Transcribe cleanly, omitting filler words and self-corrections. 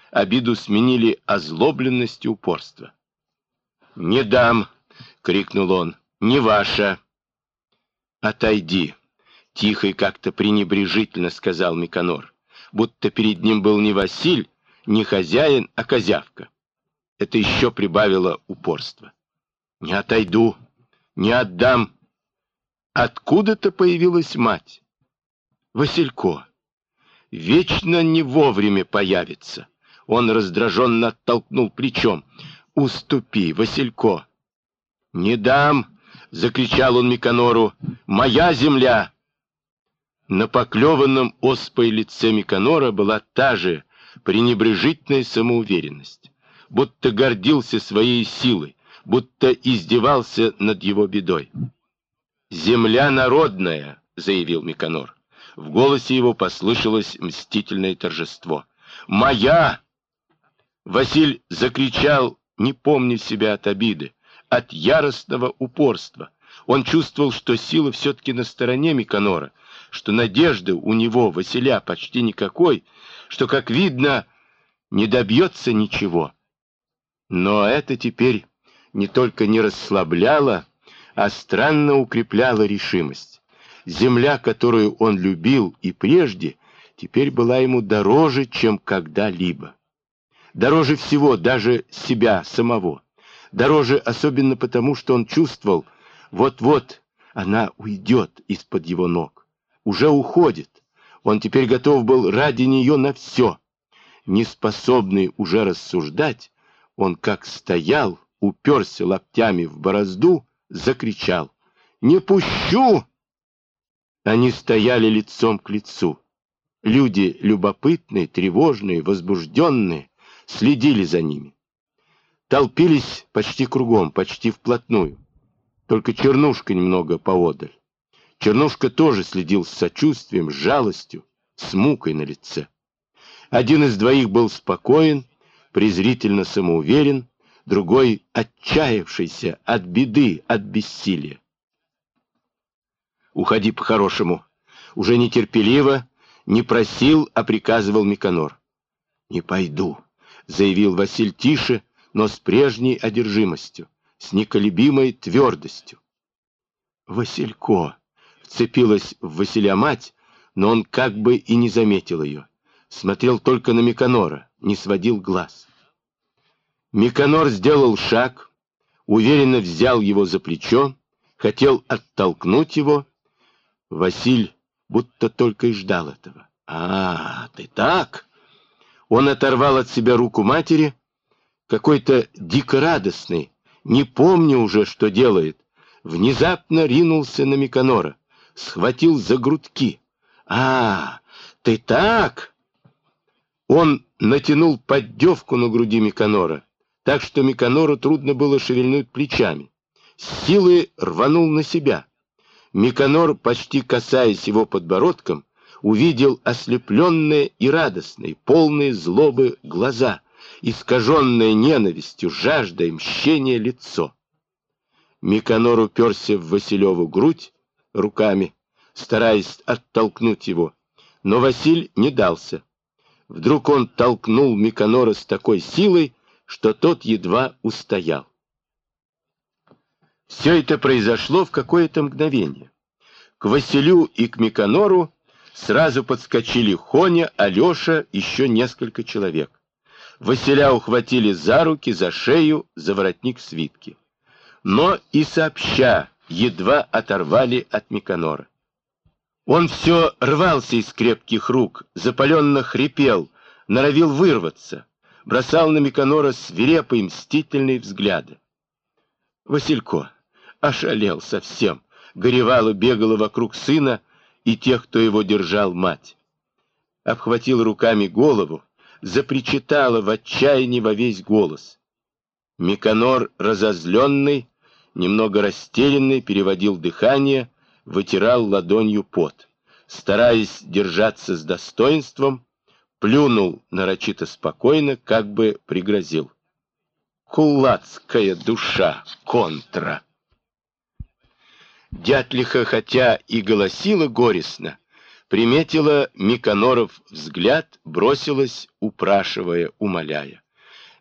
Обиду сменили озлобленность и упорство. «Не дам!» — крикнул он. «Не ваша!» «Отойди!» — тихо и как-то пренебрежительно сказал Миконор, будто перед ним был не Василь, не хозяин, а козявка. Это еще прибавило упорство. «Не отойду! Не отдам!» Откуда-то появилась мать. «Василько! Вечно не вовремя появится!» Он раздраженно оттолкнул плечом. «Уступи, Василько!» «Не дам!» — закричал он Миконору. «Моя земля!» На поклеванном оспой лице Миконора была та же пренебрежительная самоуверенность, будто гордился своей силой, будто издевался над его бедой. «Земля народная!» — заявил Миконор. В голосе его послышалось мстительное торжество. «Моя!» Василь закричал, не помня себя от обиды, от яростного упорства. Он чувствовал, что сила все-таки на стороне Миконора, что надежды у него, Василя, почти никакой, что, как видно, не добьется ничего. Но это теперь не только не расслабляло, а странно укрепляло решимость. Земля, которую он любил и прежде, теперь была ему дороже, чем когда-либо. Дороже всего, даже себя самого. Дороже особенно потому, что он чувствовал, вот-вот она уйдет из-под его ног. Уже уходит. Он теперь готов был ради нее на все. Неспособный уже рассуждать, он как стоял, уперся локтями в борозду, закричал: «Не пущу!» Они стояли лицом к лицу. Люди любопытные, тревожные, возбужденные следили за ними. Толпились почти кругом, почти вплотную. Только Чернушка немного поодаль. Чернушка тоже следил с сочувствием, с жалостью, с мукой на лице. Один из двоих был спокоен, презрительно самоуверен, другой отчаявшийся от беды, от бессилия. «Уходи по-хорошему». Уже нетерпеливо, не просил, а приказывал Миконор. «Не пойду», — заявил Василь тише, но с прежней одержимостью, с неколебимой твердостью. «Василько!» — вцепилась в Василя мать, но он как бы и не заметил ее. Смотрел только на Миконора, не сводил глаз. Миконор сделал шаг, уверенно взял его за плечо, хотел оттолкнуть его. Василь будто только и ждал этого. «А, ты так?» Он оторвал от себя руку матери, какой-то дико радостный, не помня уже, что делает, внезапно ринулся на Миконора, схватил за грудки. «А, ты так?» Он натянул поддевку на груди Миконора, так что Миконору трудно было шевельнуть плечами. С силой рванул на себя. Миконор, почти касаясь его подбородком, увидел ослепленные и радостные, полные злобы глаза, искаженное ненавистью, жаждой мщения лицо. Миконор уперся в Василеву грудь руками, стараясь оттолкнуть его, но Василь не дался. Вдруг он толкнул Миконора с такой силой, что тот едва устоял. Все это произошло в какое-то мгновение. К Василю и к Миконору сразу подскочили Хоня, Алеша, еще несколько человек. Василя ухватили за руки, за шею, за воротник свитки. Но и сообща едва оторвали от Миконора. Он все рвался из крепких рук, запаленно хрипел, норовил вырваться, бросал на Миконора свирепые мстительные взгляды. Василько ошалел совсем, горевала, бегала вокруг сына и тех, кто его держал, мать. Обхватил руками голову, запричитала в отчаянии во весь голос. Миконор, разозленный, немного растерянный, переводил дыхание, вытирал ладонью пот. Стараясь держаться с достоинством, плюнул нарочито спокойно, как бы пригрозил. «Кулацкая душа, контра!» Дятлиха, хотя и голосила горестно, Приметила Миконоров взгляд, бросилась, упрашивая, умоляя.